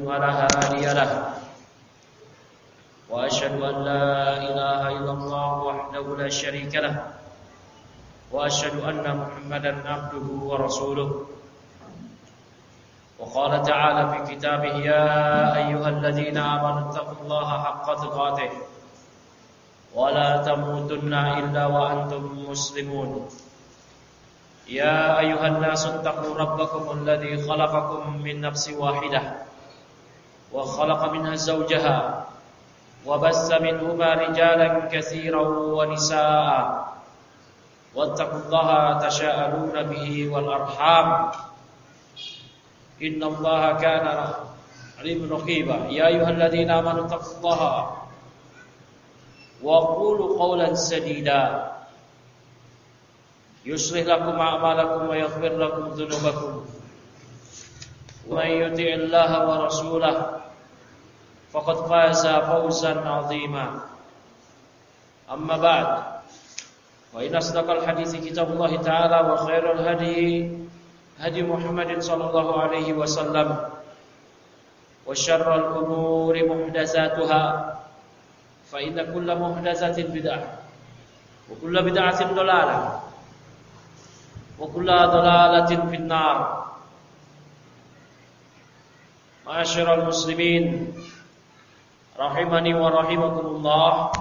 ولا هادي له وأشهد أن لا إله إلا الله وحده لا شريك له وأشهد أن محمدا عبده ورسوله وقال تعالى في كتابه يا أيها الذين آمنوا اتقوا الله حق تقاته ولا تموتن إلا وأنتم مسلمون يا أيها الناس اتقوا ربكم الذي خلقكم من نفس واحدة وخلق منها زوجها وبث منهما رجالا كثيرا ونساء واتقوا الله تساءلون به والأرحام إن الله كان عليما رقيبا يا أيها الذين آمنوا اتقوا الله وقولوا قولا سديدا يصلح لكم أعمالكم ويغفر لكم ذنوبكم ومن يطع الله ورسوله فقد فاز فوزا عظيما أما بعد وإن أصدق الحديث كتاب الله تعالى وخير الهدي هدي محمد صلى الله عليه وسلم وشر الأمور محدثاتها فإن كل محدثة بدعة وكل بدعة ضلالة وكل ضلالة في النار معاشر المسلمين rahimani wa rahimakumullah.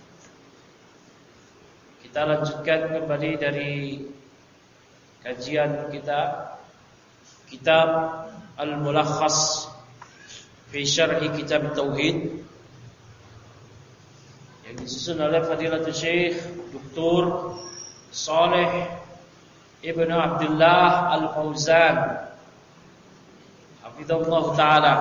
Kita lanjutkan kembali dari kajian kita kitab Al-Mulakhas fi Syarhi Kitab Tauhid yang disusun oleh Fadilatul Syekh Dr. Shalih Ibnu Abdullah Al-Fauzan hafizahullah taala.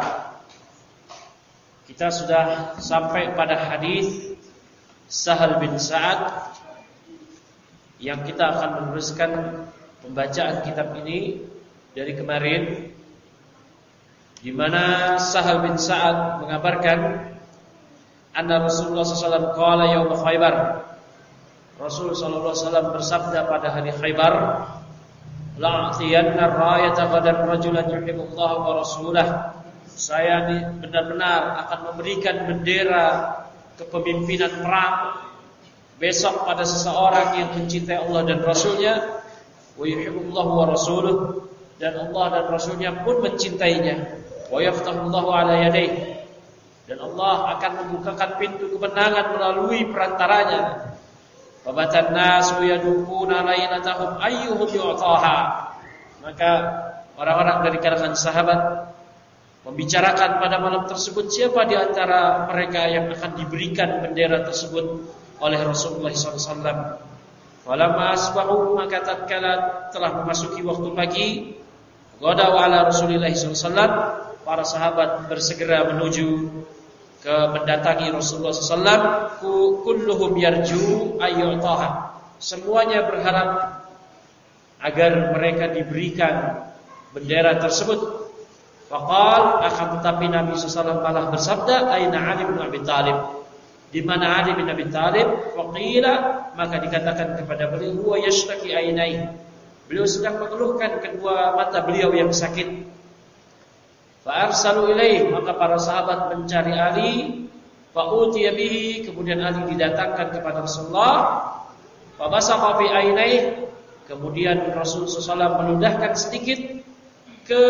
Kita sudah sampai pada hadis Sahal bin Sa'ad yang kita akan meneruskan pembacaan kitab ini dari kemarin, di mana Sahal bin Sa'ad mengabarkan anna Rasulullah SAW qala yaum Khaybar. Rasul sallallahu alaihi wasallam bersabda pada hari Khaybar, la'tiyanna ar-rayata ghadan rajulan yuhibbullaha wa rasulahu. Saya benar-benar akan memberikan bendera kepemimpinan perang besok pada seseorang yang mencintai Allah dan Rasulnya, wa yuhibbullahu wa rasuluh, dan Allah dan Rasulnya pun mencintainya, wa yaftahullahu ala yadayhi, dan Allah akan membukakan pintu kemenangan melalui perantaranya. Fabatan nasu yadukuna lailatahum ayyuhum yu'taha. Maka orang-orang dari kalangan sahabat membicarakan pada malam tersebut siapa di antara mereka yang akan diberikan bendera tersebut oleh Rasulullah SAW. Falamma asbahu, maka tatkala telah memasuki waktu pagi, ghadaw ala Rasulillah SAW, para sahabat bersegera menuju ke mendatangi Rasulullah SAW. Kulluhum yarju ayyutaha, semuanya berharap agar mereka diberikan bendera tersebut. Faqal, akan tetapi Nabi SAW malah bersabda, aina Ali bin Abi Thalib, di mana Ali bin Abi Thalib? Faqila, maka dikatakan kepada beliau, huwa yashtaki ainai, beliau sedang mengeluhkan kedua mata beliau yang sakit. Fa arsalu ilaih, maka para sahabat mencari Ali. Fa utiya bihi, kemudian Ali didatangkan kepada Rasulullah. Fa basaqa fi ainai, kemudian Rasul SAW meludahkan sedikit ke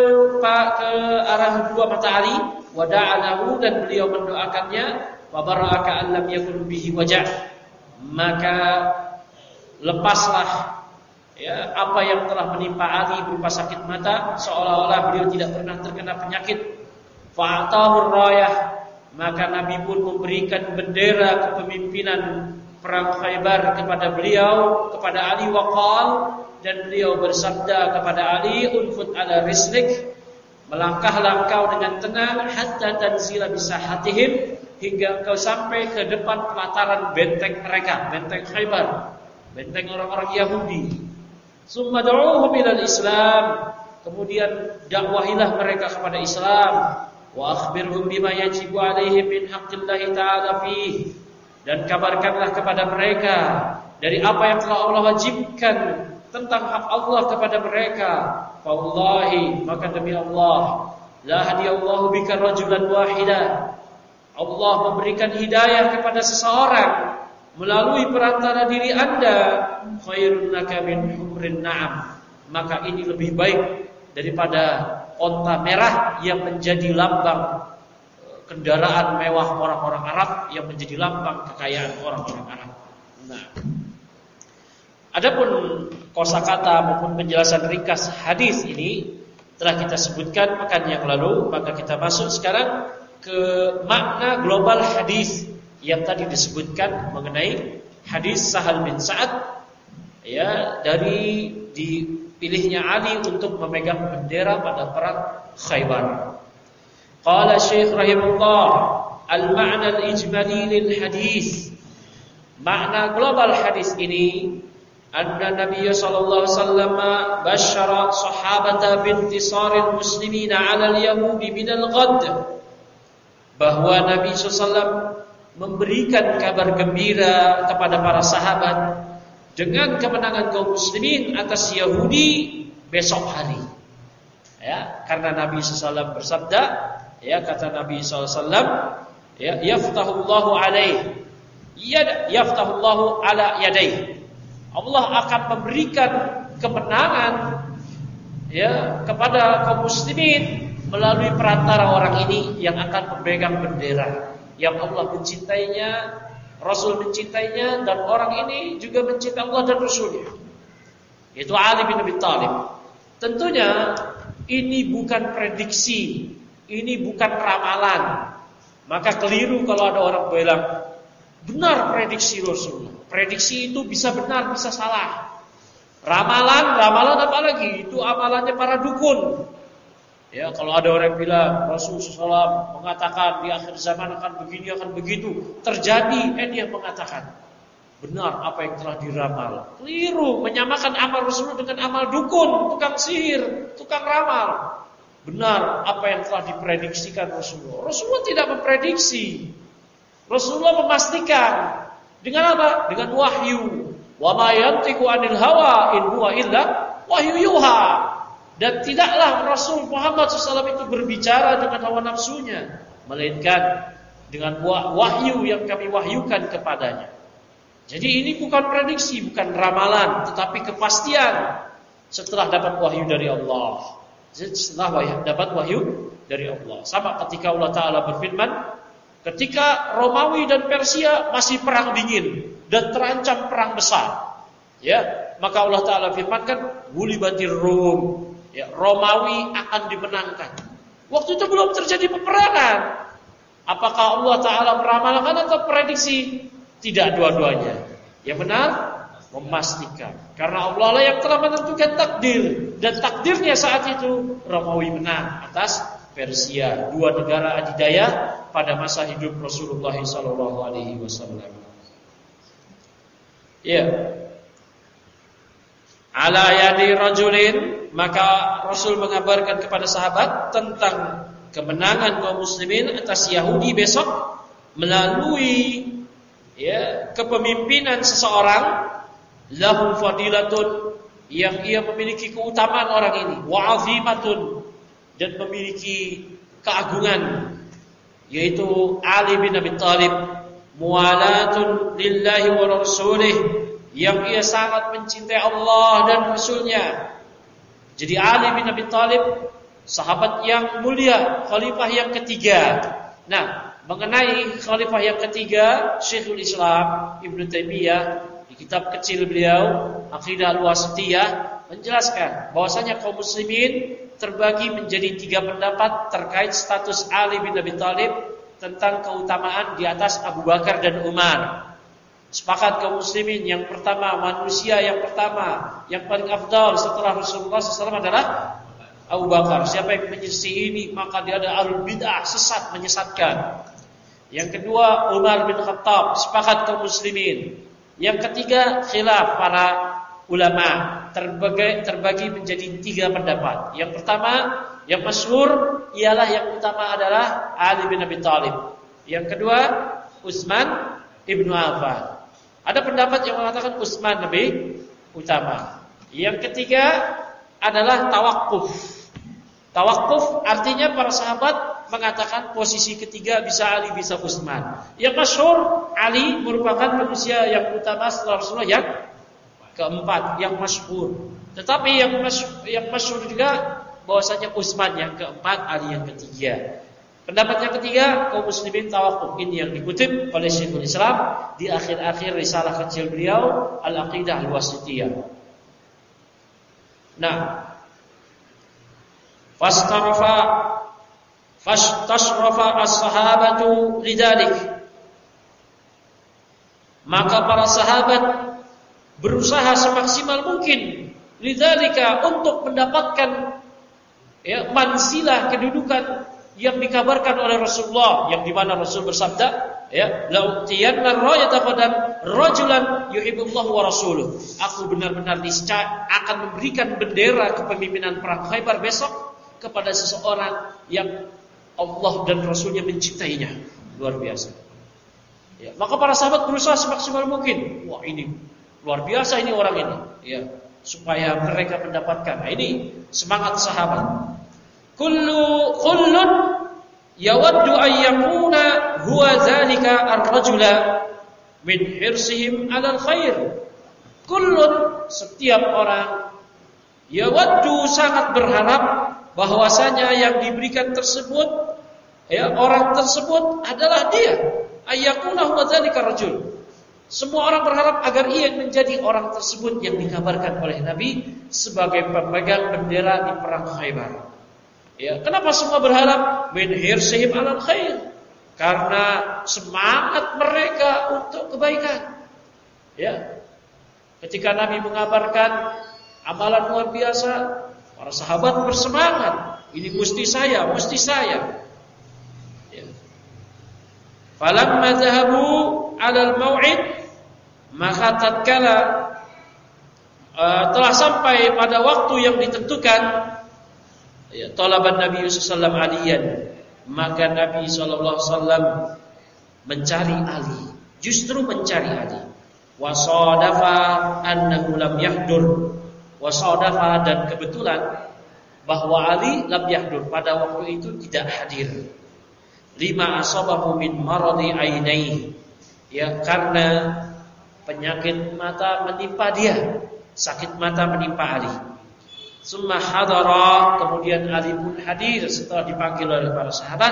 arah dua mata Ali, wa da'alahu, dan beliau mendoakannya, wa baraka an lam yakun bihi wajah, maka lepaslah ya apa yang telah menimpa Ali berupa sakit mata, seolah-olah beliau tidak pernah terkena penyakit. Fa'atahu rayah, maka Nabi pun memberikan bendera kepemimpinan perang Khaybar kepada beliau, kepada Ali. Waqal, dan beliau bersabda kepada Ali, unfut ala rislik, melangkahlah engkau dengan tenang, hatta tanzila bisahatihim, hingga engkau sampai ke depan pelataran benteng mereka, benteng Khaybar, benteng orang-orang Yahudi. Summa da'uhum ilal Islam, kemudian dakwahilah mereka kepada Islam. Wa akhbirhum bima yajibu alaihim min haqqillahi ta'ala fihi, dan kabarkanlah kepada mereka dari apa yang telah Allah wajibkan tentang hak Allah kepada mereka. Wallahi, maka demi Allah, La hadiyallahu bika rajulan wahida. Allah memberikan hidayah kepada seseorang melalui perantara diri Anda, khairun laka min humrin na'am. Maka ini lebih baik daripada onta merah yang menjadi lambang kendaraan mewah orang-orang Arab, yang menjadi lambang kekayaan orang-orang Arab. Nah, adapun kosakata maupun penjelasan ringkas hadis ini telah kita sebutkan pekan yang lalu, maka kita masuk sekarang ke makna global hadis yang tadi disebutkan mengenai hadis Sahal bin Sa'ad, ya, dari dipilihnya Ali untuk memegang bendera pada perang Khaybar. Qala Syekh rahimahullah, al-ma'na al-ijmali lil hadis. Makna global hadis ini, anna Nabi sallallahu alaihi wasallam basyara sahabata bintisaril muslimina 'ala al-yahudi min al-ghad. Bahwa Nabi SAW memberikan kabar gembira kepada para sahabat dengan kemenangan kaum muslimin atas Yahudi besok hari. Ya, karena Nabi SAW bersabda, ya, kata Nabi SAW, ya, yaftahullahu alaihi, yaftahullahu ala yadayhi. Allah akan memberikan kemenangan, ya, kepada kaum muslimin melalui perantara orang ini yang akan memegang bendera yang Allah mencintainya, Rasul mencintainya, dan orang ini juga mencintai Allah dan Rasulnya, yaitu Ali bin Abi Thalib. Tentunya ini bukan prediksi, ini bukan ramalan. Maka keliru kalau ada orang bilang benar prediksi Rasul. Prediksi itu bisa benar, bisa salah. Ramalan apa lagi? Itu amalannya para dukun. Ya, kalau ada orang bilang Rasulullah SAW mengatakan di akhir zaman akan begini, akan begitu, terjadi, dia mengatakan benar apa yang telah diramal. Keliru, menyamakan amal Rasulullah dengan amal dukun, tukang sihir, tukang ramal. Benar apa yang telah diprediksikan Rasulullah. Rasulullah tidak memprediksi. Rasulullah memastikan. Dengan apa? Dengan wahyu. Wa ma yantiqu 'anil hawa in huwa illa wahyu yuha. Dan tidaklah Rasul Muhammad SAW itu berbicara dengan hawa nafsunya, melainkan dengan wahyu yang kami wahyukan kepadanya. Jadi ini bukan prediksi, bukan ramalan, tetapi kepastian setelah dapat wahyu dari Allah. Setelah dapat wahyu dari Allah. Sama ketika Allah Ta'ala berfirman, ketika Romawi dan Persia masih perang dingin dan terancam perang besar, ya, maka Allah Ta'ala firmankan, gulibatir Rum. Ya, Romawi akan dimenangkan. Waktu itu belum terjadi peperangan. Apakah Allah Ta'ala meramalkan atau prediksi? Tidak dua-duanya. Yang benar, memastikan. Karena Allah lah yang telah menentukan takdir. Dan takdirnya saat itu Romawi menang atas Persia. Dua negara adidaya pada masa hidup Rasulullah SAW. Ya. Ala yadi rajulin, maka Rasul mengabarkan kepada sahabat tentang kemenangan kaum muslimin atas Yahudi besok melalui, ya, kepemimpinan seseorang, lahu fadilatun, yang ia memiliki keutamaan orang ini, wa azimatun, dan memiliki keagungan, yaitu Ali bin Abi Thalib, muwalatun lillahi wa rasulih, yang ia sangat mencintai Allah dan Rasulnya. Jadi Ali bin Abi Thalib, sahabat yang mulia, khalifah yang ketiga. Nah, mengenai khalifah yang ketiga, Syekhul Islam Ibnu Taimiyah di kitab kecil beliau Aqidah Al-Wasithiyah menjelaskan bahwasanya kaum muslimin terbagi menjadi 3 pendapat terkait status Ali bin Abi Thalib tentang keutamaan di atas Abu Bakar dan Umar. Sepakat kaum muslimin yang pertama, manusia yang pertama, yang paling afdal setelah Rasulullah SAW adalah Abu Bakar. Siapa yang menyelisih ini maka dia ada ahlul bid'ah, sesat, menyesatkan. Yang kedua Umar bin Khattab, sepakat kaum muslimin. Yang ketiga khilaf para ulama, terbagi menjadi 3 pendapat. Yang pertama, yang masyhur ialah yang utama adalah Ali bin Abi Thalib. Yang kedua Utsman ibnu Affan. Ada pendapat yang mengatakan Utsman lebih utama. Yang ketiga adalah tawakuf. Tawakuf artinya para sahabat mengatakan posisi ketiga bisa Ali, bisa Utsman. Yang masyhur, Ali merupakan manusia yang utama setelah Rasulullah yang keempat, yang masyhur. Tetapi yang masyhur juga bahwasanya Utsman yang keempat, Ali yang ketiga. Pendapat yang ketiga, kaum muslimin tawakuf. Ini yang dikutip oleh Syekhul Islam di akhir-akhir risalah kecil beliau, Al-Aqidah Al-Wasithiyah. Nah, fastashrafa as-sahabatu lidzalik. Maka para sahabat berusaha semaksimal mungkin lidzalika, untuk mendapatkan mansilah, kedudukan yang dikabarkan oleh Rasulullah, yang di mana Rasul bersabda, la'utiyanna rayata qadan rajulan yuhibbullahu wa rasuluh. Aku benar-benar niscaya akan memberikan bendera kepemimpinan perang Khaybar besok kepada seseorang yang Allah dan Rasulnya mencintainya. Luar biasa. Maka para sahabat berusaha semaksimal mungkin. Wah, ini luar biasa ini orang ini. Supaya mereka mendapatkan. Nah, ini semangat sahabat. Kullun yawaddu an yakuna huwa dzalika ar-rajula min hirsihim 'alal khair. Kullun, setiap orang, yawaddu, sangat berharap bahwasanya yang diberikan tersebut, orang tersebut adalah dia. Ayyakuna huwa dzalika rajul. Semua orang berharap agar ia menjadi orang tersebut yang dikabarkan oleh Nabi sebagai pemegang bendera di perang Khaybar. Kenapa semua berharap? Min hirsihim 'alal khair. Karena semangat mereka untuk kebaikan. Ketika Nabi mengabarkan amalan luar biasa, para sahabat bersemangat. Ini mesti saya, mesti saya. Falamma dhahabu 'alal mau'id, maka tatkala telah sampai pada waktu yang ditentukan, talaban Nabi sallallahu alaihi wasallam, maka Nabi sallallahu alaihi wasallam mencari Ali, justru mencari Ali. Wasadafa annahu lam yahdur. Wasadafa, dan kebetulan bahwa Ali lam yahdur, pada waktu itu tidak hadir. Lima asabahu min maradi ainaihi, karena penyakit mata menimpa dia, sakit mata menimpa Ali. Summa hadara, kemudian Ali pun hadir setelah dipanggil oleh para sahabat.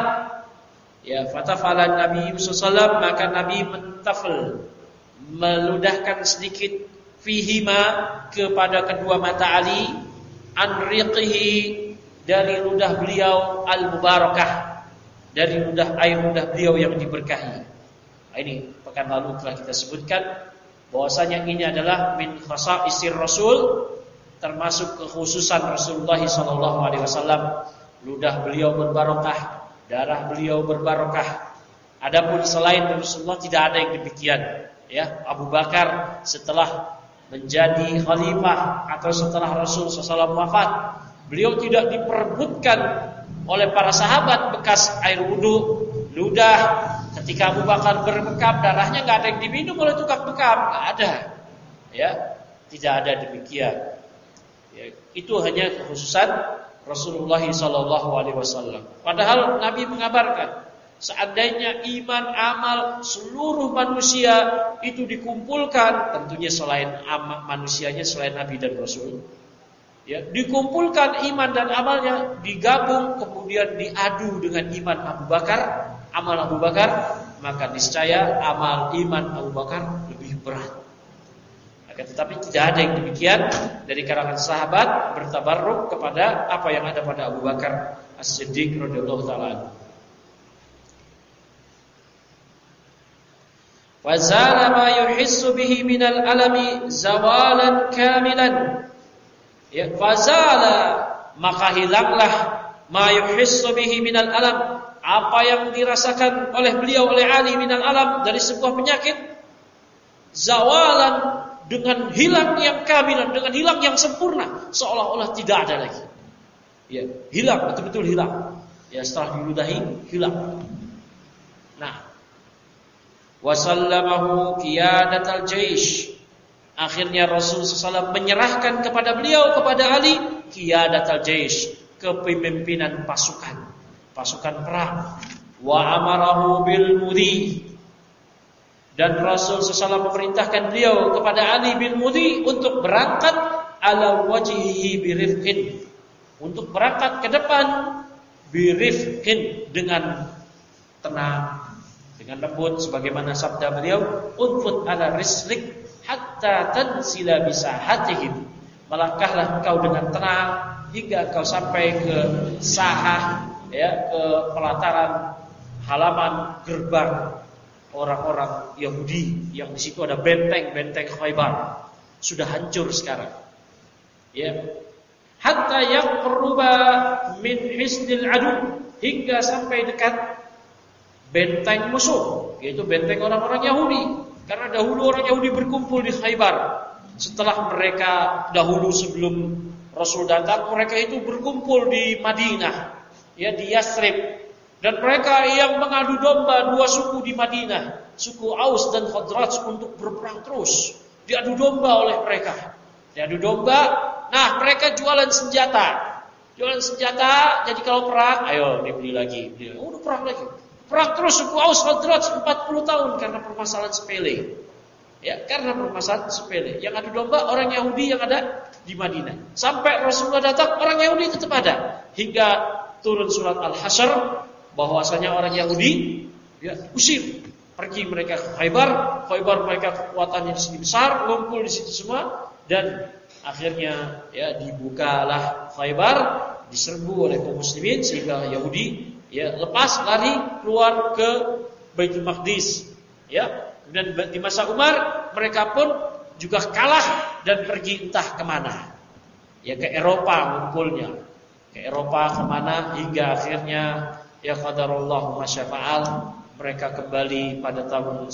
Fatafala Nabi sallallahu alaihi wasallam, maka Nabi mentafal, meludahkan sedikit, fihima, kepada kedua mata Ali, anriqihi, dari ludah beliau, al-mubarakah, dari air ludah beliau yang diberkahi. Ini pekan lalu telah kita sebutkan bahwasanya ini adalah min khasa'isir Rasul, termasuk kekhususan Rasulullah SAW. Ludah beliau berbarokah, darah beliau berbarokah. Adapun selain Rasulullah tidak ada yang demikian. Abu Bakar setelah menjadi khalifah atau setelah Rasul SAW wafat, beliau tidak diperebutkan oleh para sahabat bekas air wudu, ludah. Ketika Abu Bakar berbekam, darahnya nggak ada yang diminum oleh tukang bekam, nggak ada. Tidak ada demikian. Itu hanya kekhususan Rasulullah SAW. Padahal Nabi mengabarkan, seandainya iman, amal seluruh manusia itu dikumpulkan, tentunya selain manusianya, selain Nabi dan Rasul, dikumpulkan iman dan amalnya, digabung, kemudian diadu dengan iman Abu Bakar, amal Abu Bakar, maka niscaya amal iman Abu Bakar lebih berat. Tetapi tidak ada yang demikian dari kalangan sahabat bertabarruk kepada apa yang ada pada Abu Bakar As-Siddiq radhiyallahu taala. Wa zala ma yuhissu bihi minal alami zawalan kamilan. Fazala, maka hilanglah ma yuhissu bihi minal alam, apa yang dirasakan oleh beliau, oleh Ali, minal alam, dari sebuah penyakit, zawalan, dengan hilang yang kamilan, dengan hilang yang sempurna, seolah-olah tidak ada lagi. Hilang, betul-betul hilang. Setelah diludahi, hilang. Nah, wasallamahu qiyadatal jaish. Akhirnya Rasul SAW menyerahkan kepada beliau, kepada Ali, qiyadatal jaish, kepemimpinan pasukan perang. Wa amarahu bil mudhi, dan Rasul SAW memerintahkan beliau kepada Ali bin Mudhi untuk berangkat ala wajhihi birifqin, untuk berangkat ke depan birifqin, dengan tenang, dengan lembut, sebagaimana sabda beliau, unfut ala rislik hatta tansila bisahatihim, melangkahlah engkau dengan tenang hingga engkau sampai ke sahah, ya, ke pelataran halaman gerbang orang-orang Yahudi yang di situ ada benteng Khaybar, sudah hancur sekarang. Ya. Hatta yaqruba min hisnil adu, hingga sampai dekat benteng musuh, yaitu benteng orang-orang Yahudi. Karena dahulu orang Yahudi berkumpul di Khaybar. Setelah mereka dahulu sebelum Rasul datang, mereka itu berkumpul di Madinah, ya, di Yathrib. Dan mereka yang mengadu domba dua suku di Madinah, suku Aus dan Khazraj, untuk berperang terus. Diadu domba oleh mereka. Diadu domba. Nah, mereka jualan senjata. Jadi kalau perang, ayo dibeli lagi. Udah perang lagi. Perang terus suku Aus Khazraj 40 tahun karena permasalahan sepele. Ya, karena permasalahan sepele. Yang adu domba orang Yahudi yang ada di Madinah. Sampai Rasulullah datang, orang Yahudi tetap ada. Hingga turun surat Al-Hasyr, bahwasanya orang Yahudi, ya, usir, pergi mereka ke Khaybar mereka kekuatannya di sini besar, ngumpul di situ semua, dan akhirnya, ya, dibukalah Khaybar, diserbu oleh kaum muslimin sehingga Yahudi, ya, lepas lari keluar ke Baitul Maqdis, ya. Dan di masa Umar mereka pun juga kalah dan pergi entah kemana, ya, ke Eropa ngumpulnya, ke Eropa kemana, hingga akhirnya, ya, qadarullahu masyafa'al, mereka kembali pada tahun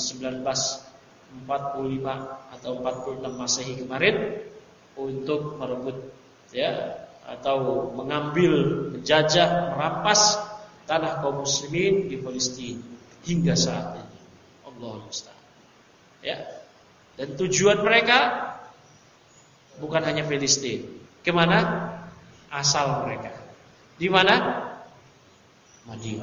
1945 atau 46 Masehi kemarin untuk merebut, ya, atau mengambil, menjajah, merampas tanah kaum muslimin di Palestina hingga saat ini. Allahul musta'an. Ya. Dan tujuan mereka bukan hanya Palestina. Kemana? Asal mereka. Di mana? Madinah.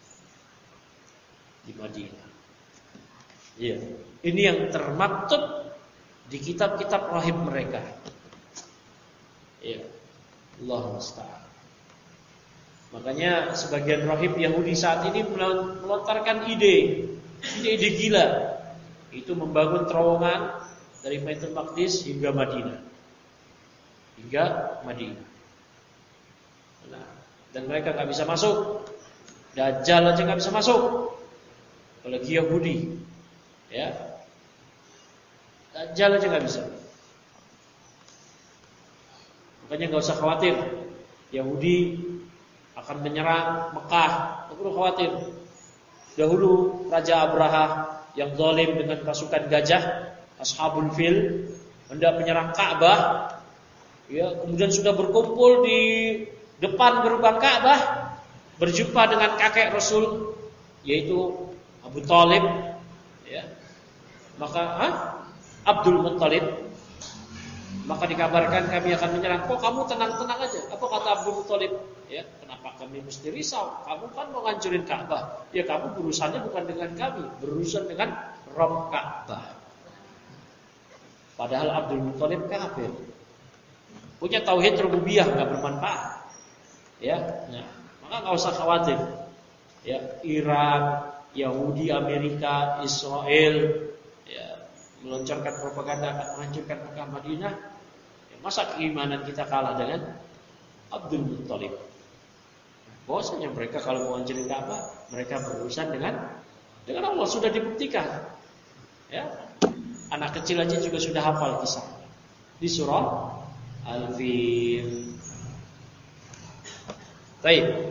Di Madinah. Iya. Ini yang termaktub di kitab-kitab rahib mereka. Iya. Allahu musta'an. Makanya sebagian rahib Yahudi saat ini melontarkan ide gila. Itu membangun terowongan dari Baitul Maqdis hingga Madinah. Nah, dan mereka nggak bisa masuk. Dajjal aja nggak bisa masuk, apalagi Yahudi, ya. Dajjal aja nggak bisa. Makanya nggak usah khawatir, Yahudi akan menyerang Mekah. Nggak perlu khawatir. Dahulu Raja Abraha yang zalim dengan pasukan gajah, Ashabul Fil, hendak menyerang Ka'bah, ya, kemudian sudah berkumpul di depan gerbang Ka'bah, berjumpa dengan kakek Rasul, yaitu Abu Thalib, ya. Maka Abdul Muttalib. Maka dikabarkan kami akan menyerang. Kok kamu tenang-tenang aja? Apa kata Abdul Muttalib? Ya, kenapa kami mesti risau? Kamu kan mau ngancurin Ka'bah. Ya, kamu berurusannya bukan dengan kami, berurusan dengan Rabb Ka'bah. Padahal Abdul Muttalib kafir. Punya tauhid rububiyah, enggak bermanfaat. Ya, nah, maka enggak usah khawatir. Ya, Iran, Yahudi, Amerika, Israel, ya, meluncurkan propaganda akan menghancurkan Mekah Madinah. Ya, masa keimanan kita kalah dengan Abdul Muttalib? Bahwasanya mereka kalau mau hancurin Ka'bah, mereka berurusan dengan Allah, sudah dibuktikan. Ya. Anak kecil aja juga sudah hafal kisah di surah Al-Fil. Baik.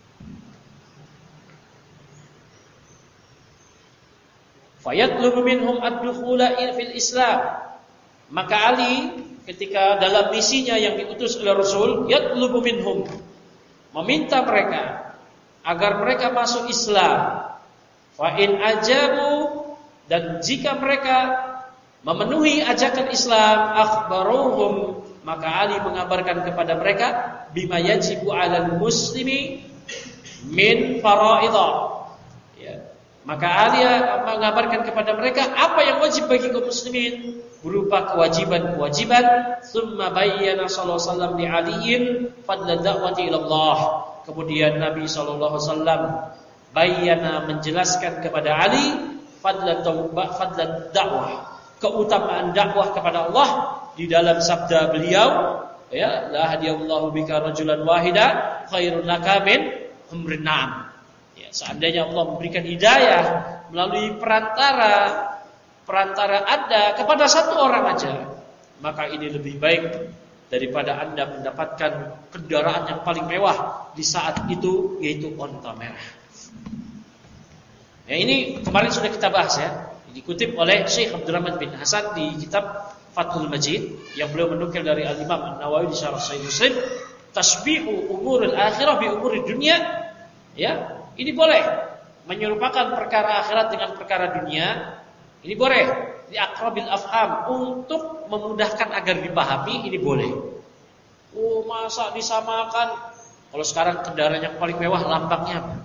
Fayatlubu minhum ad-dukhula fil Islam. Maka Ali ketika dalam misinya yang diutus oleh Rasul, yatlubu minhum, meminta mereka agar mereka masuk Islam. Fa in ajabu, dan jika mereka memenuhi ajakan Islam, akhbaruhum, Maka Ali mengabarkan kepada mereka bima yajibu 'alal muslimi min fara'idha. Ya. Maka Ali mengabarkan kepada mereka apa yang wajib bagi kaum muslimin berupa kewajiban-kewajiban. Tsumma bayyana sallallahu alaihi wasallam li 'aliyin fadla da'wati ila Allah. Kemudian Nabi sallallahu alaihi wasallam bayyana menjelaskan kepada Ali fadla dakwah, keutamaan dakwah kepada Allah di dalam sabda beliau, ya, la hadiyallahu bika rajulan wahida khairun laka min humrin na'am. Ya, seandainya Allah memberikan hidayah melalui perantara Anda kepada satu orang aja, maka ini lebih baik daripada Anda mendapatkan kendaraan yang paling mewah di saat itu, yaitu onta merah. Ya, ini kemarin sudah kita bahas ya. Dikutip oleh Syekh Abdurrahman bin Hasan di kitab Fathul Majid yang beliau menukil dari Al-Imam An-Nawawi di Syarah Sahih Muslim, tasbihu umuril akhirah bi umurid dunya. Ya, ini boleh menyerupakan perkara akhirat dengan perkara dunia. Ini boleh di aqrabil afham, untuk memudahkan agar dipahami, ini boleh. Oh, masa disamakan? Kalau sekarang kendaraan yang paling mewah lambangnya apa?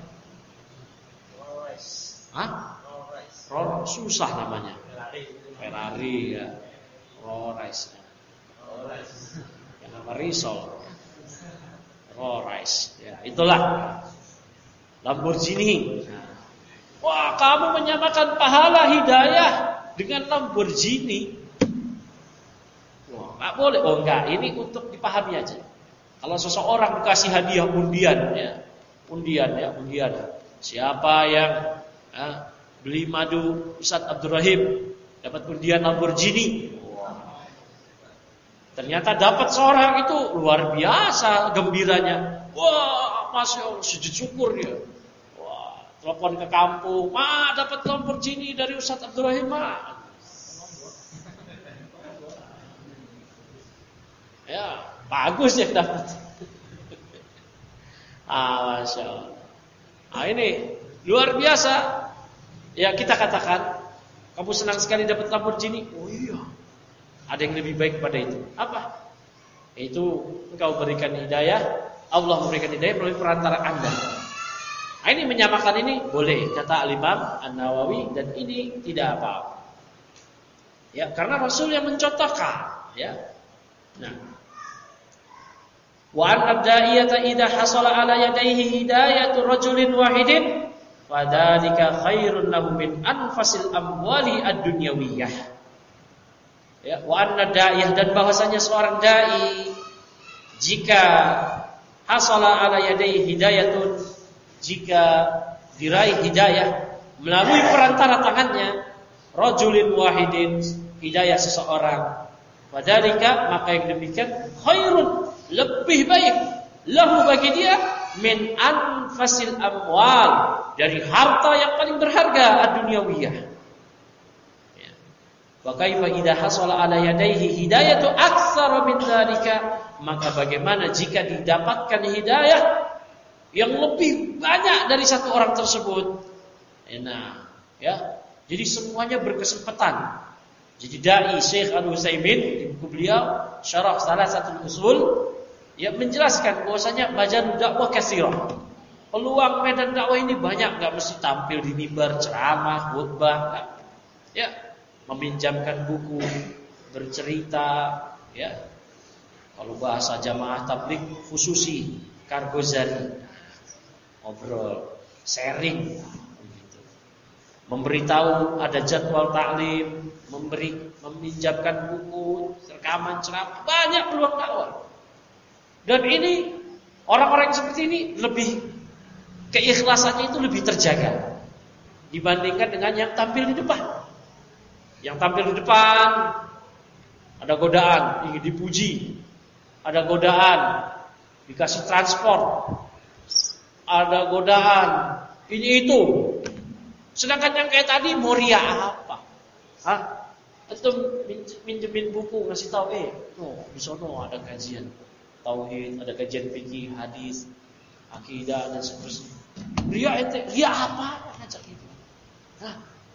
Hah? Susah namanya. Ferrari ya. Rolls-Royce. Yang nama Risol. Rolls-Royce. Ya, itulah Lamborghini. Nah. Wah, kamu menyamakan pahala hidayah dengan Lamborghini. Wah, enggak boleh. Oh enggak, ini untuk dipahami aja. Kalau seseorang dikasih hadiah undian ya. Undian. Siapa yang beli madu Ustaz Abdurrahim dapat undian Lamborghini. Ternyata dapat seorang itu luar biasa gembiranya. Wah, Masya Allah, sujud syukur dia. Wah, telepon ke kampung, dapat Lamborghini dari Ustaz Abdurrahim, Ya, bagus ya dapat. Masya Allah. Ini luar biasa. Ya, kita katakan, kamu senang sekali dapat Lamborghini. Oh iya, ada yang lebih baik pada itu. Apa? Itu engkau berikan hidayah, Allah memberikan hidayah melalui perantara Anda. Nah, ini menyamakan ini boleh, kata Al-Imam An-Nawawi, dan ini tidak apa-apa. Ya, karena Rasul yang mencontohkan. Ya. Nah, wa an ad-da'iyata idza hasala ala yadayhi hidayatu rajulin wahidin fadzalika khairun lahu min anfasil amwali ad-dunyawiyah. Ya, wa anna da'iyah, dan bahwasanya seorang dai jika hasala ala yadayhi hidayatun, jika diraih hidayah melalui perantara tangannya rajulin wahidin, hidayah seseorang, fadzalika, maka yang demikian khairun, lebih baik, lahu bagi dia, min anfasil amwal, dari harta yang paling berharga ad-dunyawiyah. Ya. Wa kaifa idza hasala ala yadayhi hidayatu aktsara min dzalika, maka bagaimana jika didapatkan hidayah yang lebih banyak dari satu orang tersebut. Nah, ya. Jadi semuanya berkesempatan. Jadi dai Syekh Al-Utsaimin di buku beliau Syarah Salasatul Usul, ya, menjelaskan bahwasanya majalul dakwah katsirah. Peluang medan dakwah ini banyak, enggak mesti tampil di mimbar, ceramah, khutbah, ya, meminjamkan buku, bercerita, ya. Kalau bahasa jamaah tabligh khususi, kargozari, ngobrol, sharing, gitu. Memberitahu ada jadwal taklim, meminjamkan buku, rekaman ceramah, banyak peluang dakwah. Dan ini orang-orang seperti ini lebih keikhlasannya itu lebih terjaga dibandingkan dengan yang tampil di depan. Yang tampil di depan ada godaan ingin dipuji, ada godaan dikasih transport, ada godaan ini itu. Sedangkan yang kayak tadi mau ria apa? Itu minjemin buku ngasih tahu, di sono ada kajian tauhid, ada kajian fikih, hadis, akidah dan seterusnya. Ria apa ngajak itu?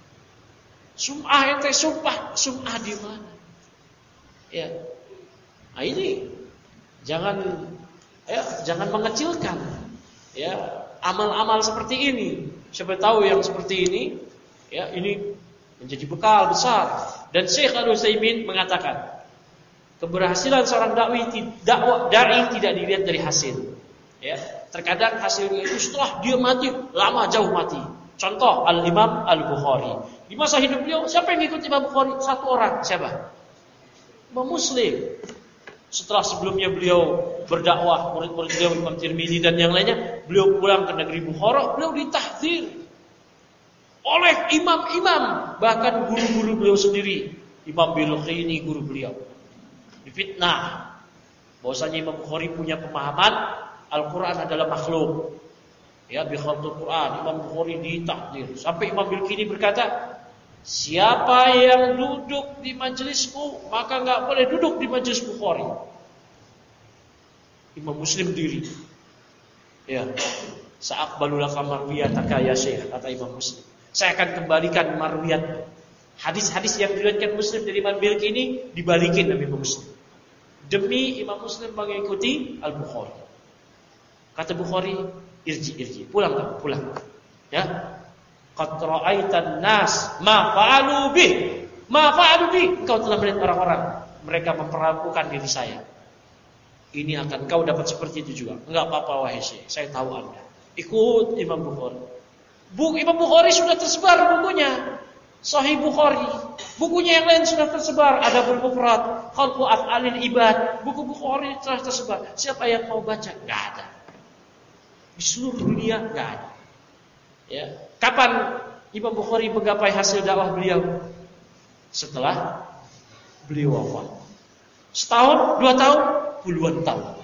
Sum'ah ente, sum'ah di mana? Ya. Nah, ini jangan mengecilkan ya amal-amal seperti ini. Siapa tahu yang seperti ini ya ini menjadi bekal besar. Dan Syekh Al-Utsaimin mengatakan keberhasilan seorang dai tidak dilihat dari hasil. Ya, terkadang hasilnya itu setelah dia mati, lama jauh mati. Contoh Al-Imam Al-Bukhari. Di masa hidup beliau, siapa yang ikut Imam Bukhari? Satu orang, siapa? Imam Muslim. Setelah sebelumnya beliau berdakwah, murid-murid beliau Imam Tirmidzi dan yang lainnya, beliau pulang ke negeri Bukhara, beliau ditahdzir oleh imam-imam, bahkan guru-guru beliau sendiri. Imam Bilqini guru beliau difitnah bahwasanya Imam Bukhari punya pemahaman Al-Quran adalah makhluk. Ya, bi khalqul Quran. Imam Bukhari ditahdzir. Sampai Imam Bilqini berkata, siapa yang duduk di majelisku, maka enggak boleh duduk di majelis Bukhari. Imam Muslim diri. Ya. Sa'aqbalu laka marwiyataka ya Syekh, kata Imam Muslim. Saya akan kembalikan marwiyat. Hadis-hadis yang diriwayatkan Muslim dari Imam Bilqini dibalikin oleh Imam Muslim. Demi Imam Muslim mengikuti Al-Bukhari. Kata Bukhari, irji, pulang. Ya. Qad ra'aitan nas ma fa'alu bih. Engkau telah melihat orang-orang mereka memperlakukan diri saya. Ini akan kau dapat seperti itu juga. Enggak apa-apa wahai Syekh, saya tahu Anda. Ikut Imam Bukhari. Imam Bukhari sudah tersebar bukunya. Sahih Bukhari. Bukunya yang lain sudah tersebar. Adabul Mufrad, Khalqu Af'alil Ibad. Buku Bukhari telah tersebar. Siapa yang mau baca? Enggak ada. Di seluruh dunia enggak ada. Ya. Kapan Imam Bukhari menggapai hasil dakwah beliau? Setelah beliau wafat. Setahun, 2 tahun, puluhan tahun.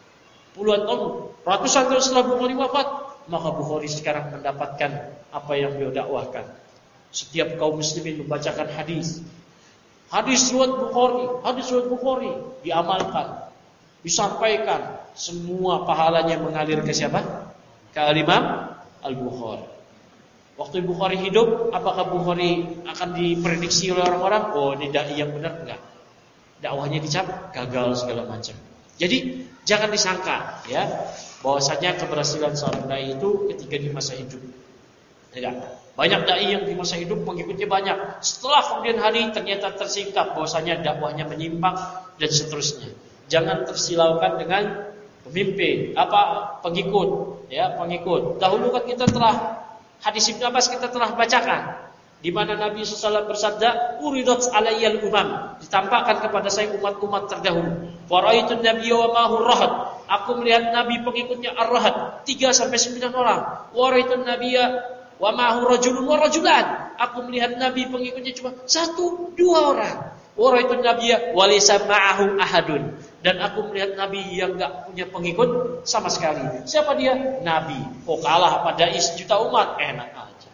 Ratusan tahun setelah Bukhari wafat, maka Bukhari sekarang mendapatkan apa yang beliau dakwahkan. Setiap kaum muslimin membacakan hadis riwayat Bukhari diamalkan, disampaikan, semua pahalanya mengalir ke siapa? Ke Imam Al-Bukhari. Waktu Bukhari hidup, apakah Bukhari akan diprediksi oleh orang-orang? Oh, ini dai yang benar? Enggak. Dakwahnya dicap gagal segala macam. Jadi jangan disangka ya bahwasanya keberhasilan seorang dai itu ketika di masa hidup. Tidak. Banyak dai yang di masa hidup pengikutnya banyak. Setelah kemudian hari ternyata tersingkap bahwasanya dakwahnya menyimpang dan seterusnya. Jangan tersilaukan dengan pemimpin, pengikut, ya, pengikut. Dahulu kan kita telah hadis Ibnu Abbas kita telah bacakan di mana Nabi SAW bersabda, "Uridat alayyal umam." Ditampakkan kepada saya umat-umat terdahulu. Wa ra'aitun nabiyya wa ma hu rahad. Aku melihat Nabi pengikutnya ar-rahad 3 sampai 9 orang. Wa ra'aitun nabiyya wa ma hu rajulun wa rajulan. Aku melihat Nabi pengikutnya cuma 1-2 orang. Wa ra'aitun nabiyya wa laysa ma'ahu ahadun. Dan aku melihat Nabi yang enggak punya pengikut sama sekali. Siapa dia? Nabi. Oh, kalah pada sejuta umat, enak aja.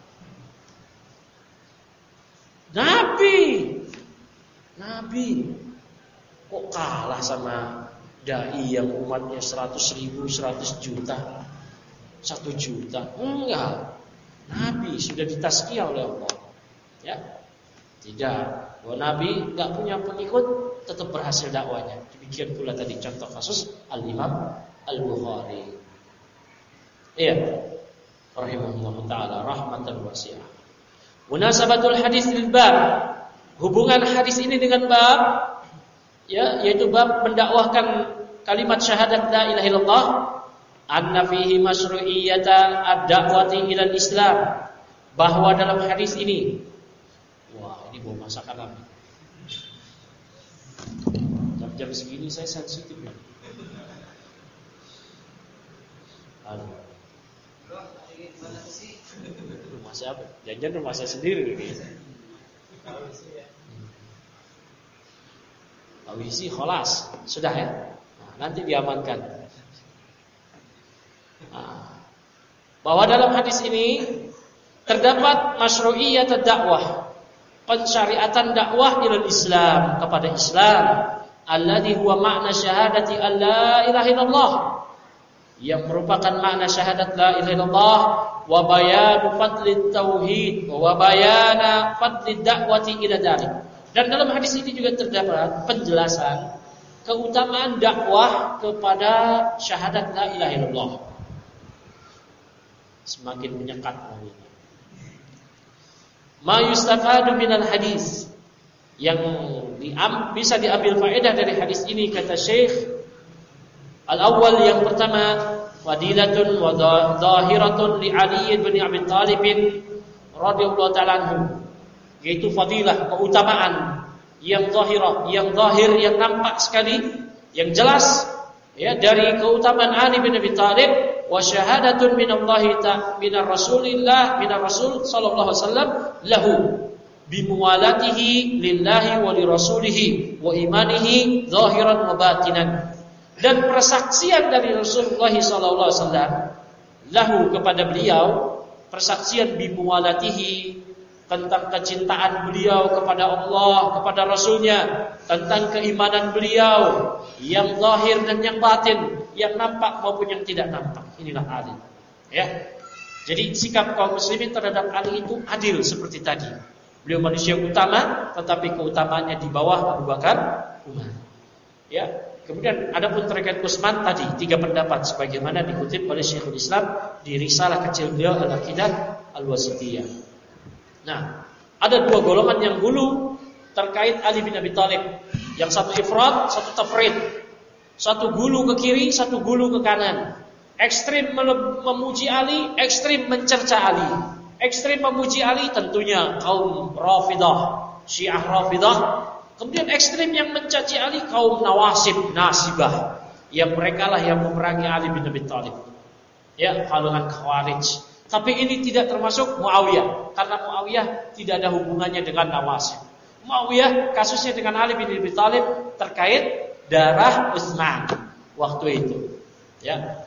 Nabi. Kok kalah sama dai yang umatnya 100.000, 100 juta, 1 juta? Enggak. Nabi sudah ditazkiyah oleh Allah. Ya. Tidak. Bahwa Nabi enggak punya pengikut, tetap berhasil dakwanya. Demikian pula tadi contoh kasus Al-Imam Al-Bukhari. Iya. Rahimahullah taala rahmatan wasi'ah. Munasabatul hadis lil bab. Hubungan hadis ini dengan bab, ya, yaitu bab mendakwahkan kalimat syahadat la ilaha illallah, anna fihi masyru'iyyata ad-da'wati ilal Islam. Bahwa dalam hadis ini, wah, ini bau masakan apa? Jam segini saya sensitif ya. Rumah siapa? Jangan rumah saya sendiri ini. Awisi kholas, sudah ya. Nah, nanti diamankan. Bahwa dalam hadis ini terdapat masyru'iyyat dakwah, pensyariatan dakwah ilal Islam, kepada Islam, alladhi huwa makna syahadati an la ilaha illallah, yang merupakan makna syahadat la ilaha illallah, wa bayanu fadlit tauhid wa bayana fadlid da'wati ila dzalik. Dan dalam hadis ini juga terdapat penjelasan keutamaan dakwah kepada syahadat la ilaha illallah. Semakin menyekat lagi. Ma yustafadu minal hadis, yang bisa diambil faedah dari hadis ini, kata Syekh. Al-awwal, yang pertama, fadilatun wa zahiratun li Ali bin Abi Thalib radhiyallahu ta'ala anhu, yaitu fadilah, keutamaan yang zahirah, yang zahir, yang nampak sekali, yang jelas, ya, dari keutamaan Ali bin Abi Thalib, wa syahadatun minallahi minar rasulillah minar rasul sallallahu alaihi wasallam lahu bimuwalatihi lillahi wa lirasulihi wa imanihi zahiran wa batinan, dan persaksian dari Rasulullah sallallahu alaihi wasallam lahu, kepada beliau, persaksian bimuwalatihi, tentang kecintaan beliau kepada Allah, kepada Rasulnya, tentang keimanan beliau yang zahir dan yang batin, yang nampak maupun yang tidak nampak. Inilah Ali. Ya. Jadi sikap kaum muslimin terhadap Ali itu adil seperti tadi. Beliau manusia utama, tetapi keutamaannya di bawah Abu Bakar, Umar. Ya. Kemudian adapun terkait Utsman tadi 3 pendapat sebagaimana dikutip oleh Syekhul Islam di risalah kecil beliau Al-Aqidah Al-Wasithiyah. Nah, ada 2 golongan yang dulu terkait Ali bin Abi Thalib. Yang satu ifrat, satu tafrid. Satu gulu ke kiri, satu gulu ke kanan. Ekstrim memuji Ali, ekstrim mencerca Ali. Ekstrim memuji Ali tentunya kaum Rafidah, Syiah Rafidah. Kemudian ekstrim yang mencaci Ali kaum Nawasib, Nasibah. Yang mereka lah yang memerangi Ali bin Abi Thalib. Ya, golongan Khawarij. Tapi ini tidak termasuk Muawiyah, karena Muawiyah tidak ada hubungannya dengan Nawasib. Muawiyah kasusnya dengan Ali bin Abi Thalib terkait darah Utsman waktu itu. Ya.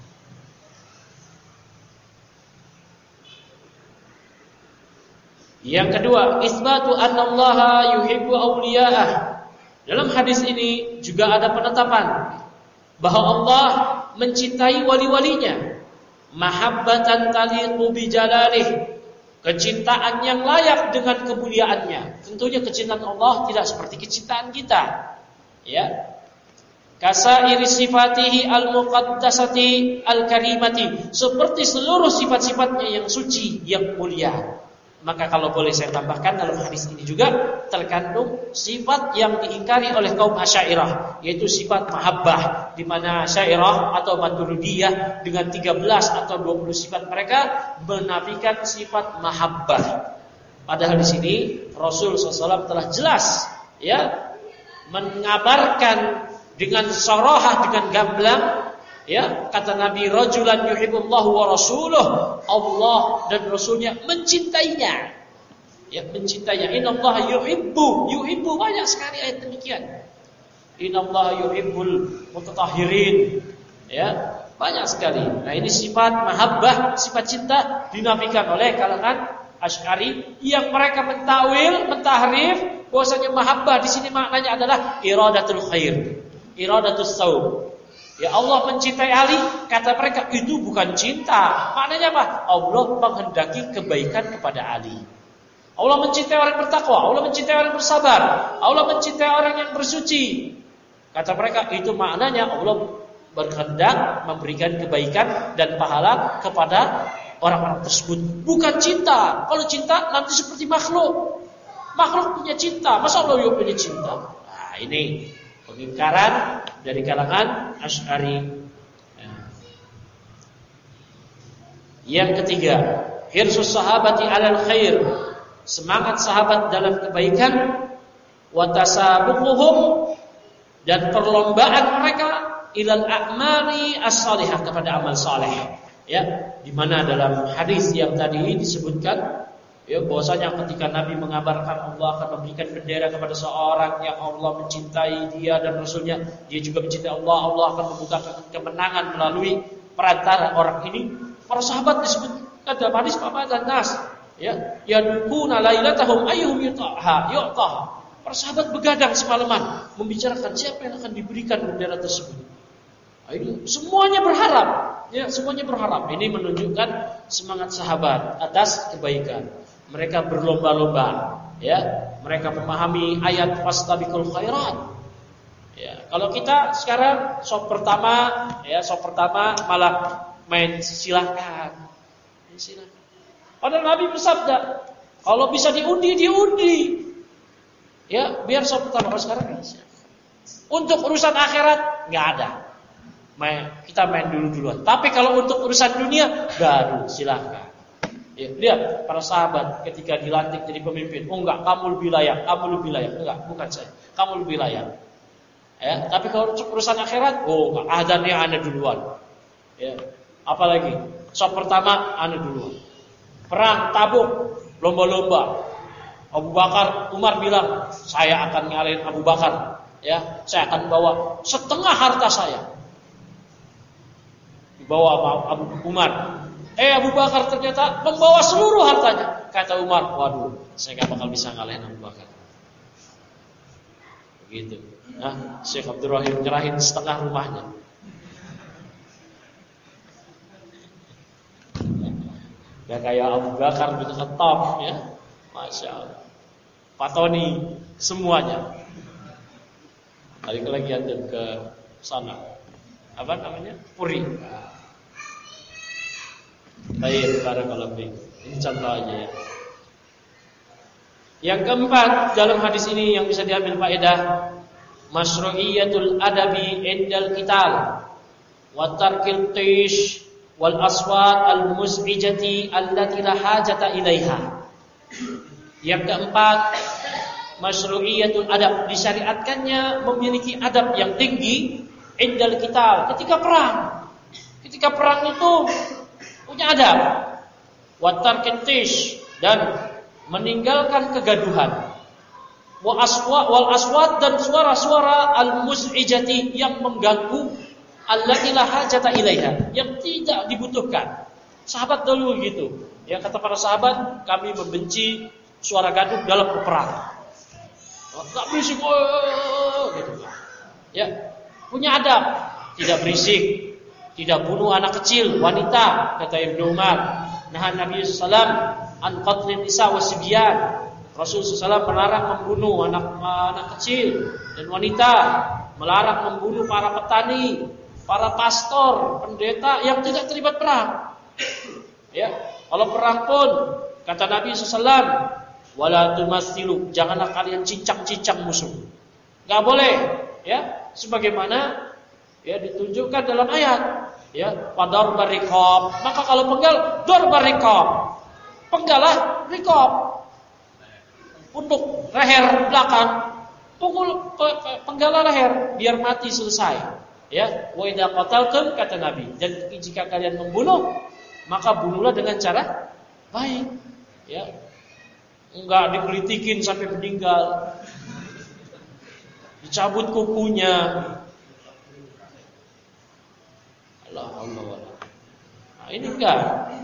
Yang kedua, isbatu annallaha yuhibbu awliya'ah. Dalam hadis ini juga ada penetapan bahwa Allah mencintai wali-walinya. Mahabbatan taliqu bi jalalih, kecintaan yang layak dengan kemuliaannya. Tentunya kecintaan Allah tidak seperti kecintaan kita. Ya. Kasairi sifatihi al-muqaddasati al-karimati, seperti seluruh sifat-sifatnya yang suci, yang mulia. Maka kalau boleh saya tambahkan, dalam hadis ini juga terkandung sifat yang diingkari oleh kaum Asy'ariyah, yaitu sifat mahabbah, di mana Asy'ariyah atau Maturidiyah dengan 13 atau 20 sifat mereka menafikan sifat mahabbah. Padahal di sini Rasul SAW telah jelas, ya, mengabarkan dengan sharahah, dengan gamblang, ya, kata Nabi, rajulan yuhibbullahu wa rasuluh, Allah dan Rasulnya mencintainya. Ya, mencintainya. Innallaha yuhibbu banyak sekali ayat demikian. Innallaha yuhibbul mutatahhirin. Ya, banyak sekali. Nah, ini sifat mahabbah, sifat cinta dinafikan oleh kalangan Asy'ari yang mereka mentawil, mentahrif bahwasanya mahabbah di sini maknanya adalah iradatul khair, iradatus saum. Ya, Allah mencintai Ali, kata mereka itu bukan cinta. Maknanya apa? Allah menghendaki kebaikan kepada Ali. Allah mencintai orang bertakwa, Allah mencintai orang bersabar, Allah mencintai orang yang bersuci. Kata mereka itu maknanya Allah berkehendak memberikan kebaikan dan pahala kepada orang-orang tersebut. Bukan cinta. Kalau cinta nanti seperti makhluk. Makhluk punya cinta, masa Allah juga punya cinta? Nah, ini pengingkaran dari kalangan Asy'ari. Yang ketiga, hirsus sahabati 'alal khair, semangat sahabat dalam kebaikan, wa tasabuquhum, dan perlombaan mereka ilal a'mali as-salihah, kepada amal saleh. Ya, di mana dalam hadis yang tadi disebutkan, ya, bahwasanya ketika Nabi mengabarkan Allah akan memberikan bendera kepada seorang yang Allah mencintai dia dan Rasulnya, dia juga mencintai Allah, Allah akan membukakan kemenangan melalui perantara orang ini. Para sahabat disebut dalam hadis Muhammad dan Nas, ya, yadukuna lailatahum ayyuhum yu'taha. Para sahabat begadang semalaman membicarakan siapa yang akan diberikan bendera tersebut. Ini semuanya berharap, ya, semuanya berharap. Ini menunjukkan semangat sahabat atas kebaikan. Mereka berlomba-lomba, ya. Mereka memahami ayat fastabiqul khairat. Ya, kalau kita sekarang sop pertama malah main silakan. Silakan. Padahal Nabi bersabda, kalau bisa diundi. Ya, biar sop pertama. Kalau sekarang bisa. Untuk urusan akhirat nggak ada. Kita main duluan. Tapi kalau untuk urusan dunia baru silakan. Ya, lihat para sahabat ketika dilantik jadi pemimpin. Oh enggak, kamu lebih layak. Enggak, bukan saya. Kamu lebih layak. Ya, tapi kalau untuk urusan akhirat, oh enggak, adanya ana duluan. Ya, apalagi sop pertama ana duluan. Perang Tabuk, lomba-lomba. Abu Bakar, Umar bilang, saya akan ngalahin Abu Bakar. Ya, saya akan bawa setengah harta saya. Dibawa Abu Umar. Abu Bakar ternyata membawa seluruh hartanya. Kata Umar, waduh, saya gak bakal bisa ngalahin Abu Bakar. Begitu. Nah, Syekh Abdul Rahim nyerahin setengah rumahnya. Gak kayak Abu Bakar gitu top ya. Masya Allah. Pak Tony semuanya. Balik lagi antum ke sana. Apa namanya? Puri. Baik, barakallahu fiik. Ini contoh aja ya. Yang keempat dalam hadis ini yang bisa diambil faedah, masyru'iyatul adabi indal qital wa tarkil tish wal aswat al muz'ijati allati la hajata ilaiha. Yang keempat, masyru'iyatul adab, disyariatkannya memiliki adab yang tinggi indal qital, ketika perang. Ketika perang itu punya adab. Wa tarkil tish, dan meninggalkan kegaduhan. Wal aswat, dan suara-suara al muz'ijati yang mengganggu, allati la hajata ilaiha, yang tidak dibutuhkan. Sahabat dulu gitu. Ya, kata para sahabat, kami membenci suara gaduh dalam peperangan. Enggak berisik gitu. Ya, punya adab, tidak berisik, tidak bunuh anak kecil, wanita, kata Ibnu Umar. Nah, Nabi sallallahu alaihi wasallam an qatlin nisa wasibyan. Rasulullah SAW melarang membunuh anak kecil dan wanita, melarang membunuh para petani, para pastor, pendeta yang tidak terlibat perang. Ya, kalau perang pun kata Nabi SAW, wala tumatsilu, janganlah kalian cincang-cincang musuh. Enggak boleh, ya, sebagaimana ya ditunjukkan dalam ayat, ya, padar bariqab. Maka kalau penggal, dor bariqab. Penggalah riqab. Untuk leher belakang, pukul penggalah leher biar mati selesai. Ya, wa idza qataltum, kata Nabi, dan jika kalian membunuh, maka bunuhlah dengan cara baik. Ya. Enggak digelitikin sampai meninggal. Dicabut kukunya. Allah. Nah, ini enggak.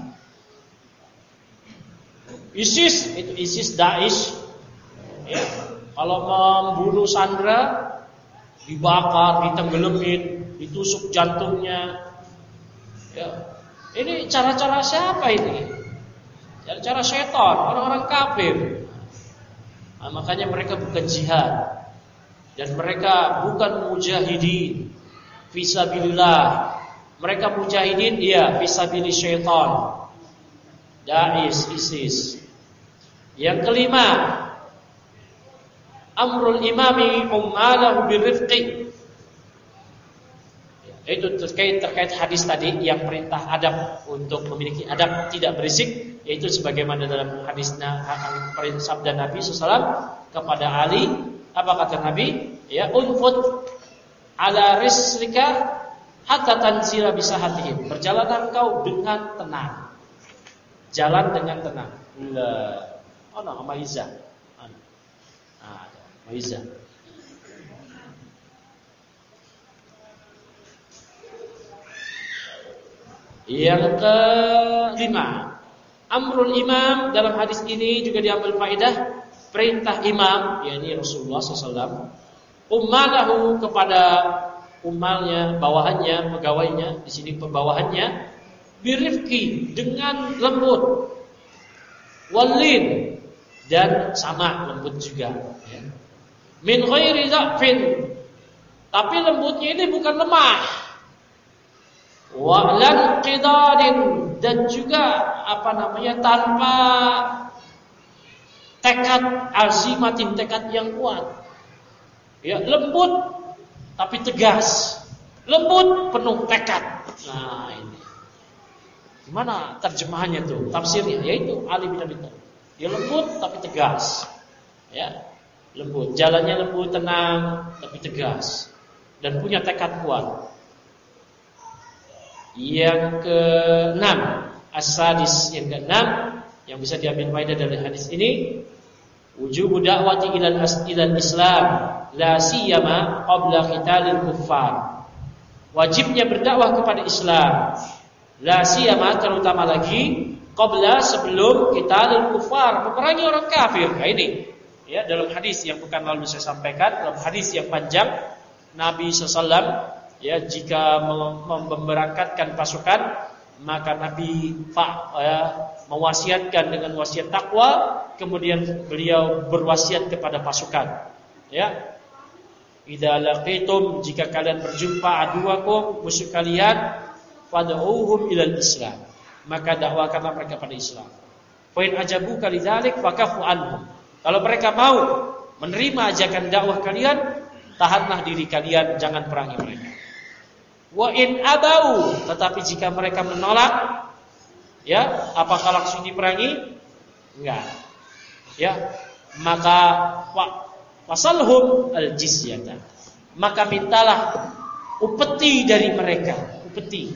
ISIS Daesh. Ya, kalau membunuh Sandra, dibakar, ditenggelamin, ditusuk jantungnya. Ya. Ini cara-cara siapa ini? Cara-cara setan, orang-orang kafir. Nah, makanya mereka bukan jihad, dan mereka bukan mujahidin fisabilillah. Mereka mujahidin, iya, fisabilis syaitan. Daesh, ISIS. Yang kelima, amrul imami ummalahu birrifqi. Itu terkait hadis tadi yang perintah adab untuk memiliki adab tidak berisik, yaitu sebagaimana dalam hadisnya sabda Nabi SAW kepada Ali, apa kata Nabi? Ya, unfut ala rislika hatta tanzila bisahatihim. Berjalanlah engkau dengan tenang. Jalan dengan tenang. Maizah. Maizah. Yang kelima, amrul imam, dalam hadis ini juga diambil faedah perintah imam, yakni Rasulullah SAW, ummalahu, kepada ummalnya, bawahannya, pegawainya, di sini pembawahannya, birifqi, dengan lembut, walin, dan sama lembut juga, ya. Min ghairi dha'fin, Tapi lembutnya ini bukan lemah. Wa lan qidadin, dan juga tanpa tekad azimatin, tekad yang kuat. Ya, lembut tapi tegas. Lembut penuh tekad. Nah, ini. Gimana terjemahannya tuh? Tafsirnya yaitu Ali bin Abi Thalib. Dia lembut tapi tegas. Ya, lembut. Jalannya lembut, tenang tapi tegas. Dan punya tekad kuat. Yang ke-6, as-sadis, yang ke-6 yang bisa diambil faedah dari hadis ini, wujubu da'wati ilal Islam la siyama qabla qitalil kuffar. Wajibnya berdakwah kepada Islam, la siyama, terutama lagi qabla, sebelum qitalil kuffar, memerangi orang kafir. Nah ini ya, dalam hadis yang bukan lalu saya sampaikan, dalam hadis yang panjang, Nabi SAW ya, jika memberangkatkan pasukan, maka Nabi mewasiatkan dengan wasiat takwa. Kemudian beliau berwasiat kepada pasukan, ya, idza laqitum, jika kalian berjumpa aduwakum, musuh kalian, fad'uuhum ilal Islam, maka dakwakanlah mereka pada Islam. Fa in ajabuka lidzalik fakafu anhum, kalau mereka mau menerima ajakan dakwah kalian, tahanlah diri kalian, jangan perangi mereka. Wa in abau, tetapi jika mereka menolak, ya, apakah langsung diperangi? Enggak. Ya, maka fasalhum al-jizyata, maka mintalah upeti dari mereka, upeti.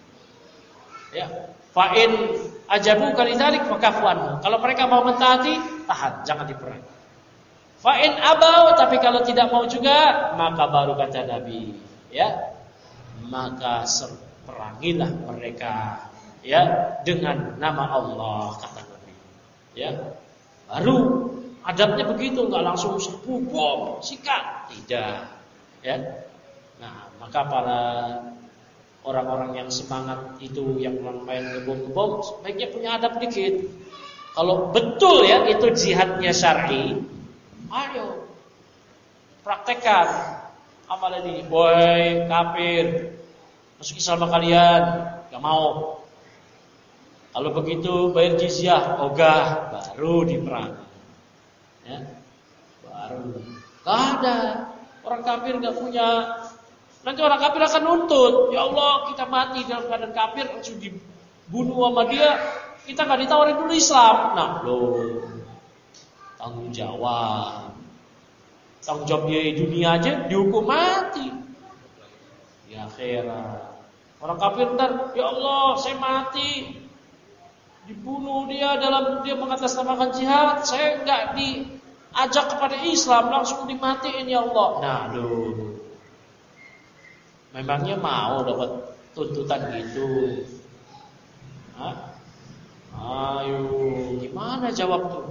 Ya, fa in ajabu kalidzalik fakafuan, kalau mereka mau mentaati, tahan, jangan diperangi. Fa in abau, tapi kalau tidak mau juga, maka baru kata Nabi, ya, maka perangilah mereka, ya, dengan nama Allah, kata Nabi. Ya, baru adabnya begitu, nggak langsung serbu bom, sikat, tidak. Ya, nah, maka para orang-orang yang semangat itu, yang main ngebom-ngebom, sebaiknya punya adab dikit. Kalau betul ya itu jihadnya syar'i, ayo praktekkan amalan ini. Boy kafir, masuk Islam kalian, gak mau. Kalau begitu bayar jizyah, ogah, baru diperangi. Ya, baru. Gak ada, orang kafir gak punya. Nanti orang kafir akan nuntut, ya Allah, kita mati dalam keadaan kafir, langsung dibunuh sama dia, kita gak ditawarin dulu Islam. Nah, loh, tanggung jawab dia di dunia aja dihukum mati, di akhirat. Orang kafir ntar, ya Allah, saya mati, dibunuh dia mengatasnamakan jihad, saya nggak diajak kepada Islam, langsung dimatiin, ya Allah. Nah, loh, memangnya mau dapat tuntutan gitu? Hah? Ayo, gimana jawab tuh?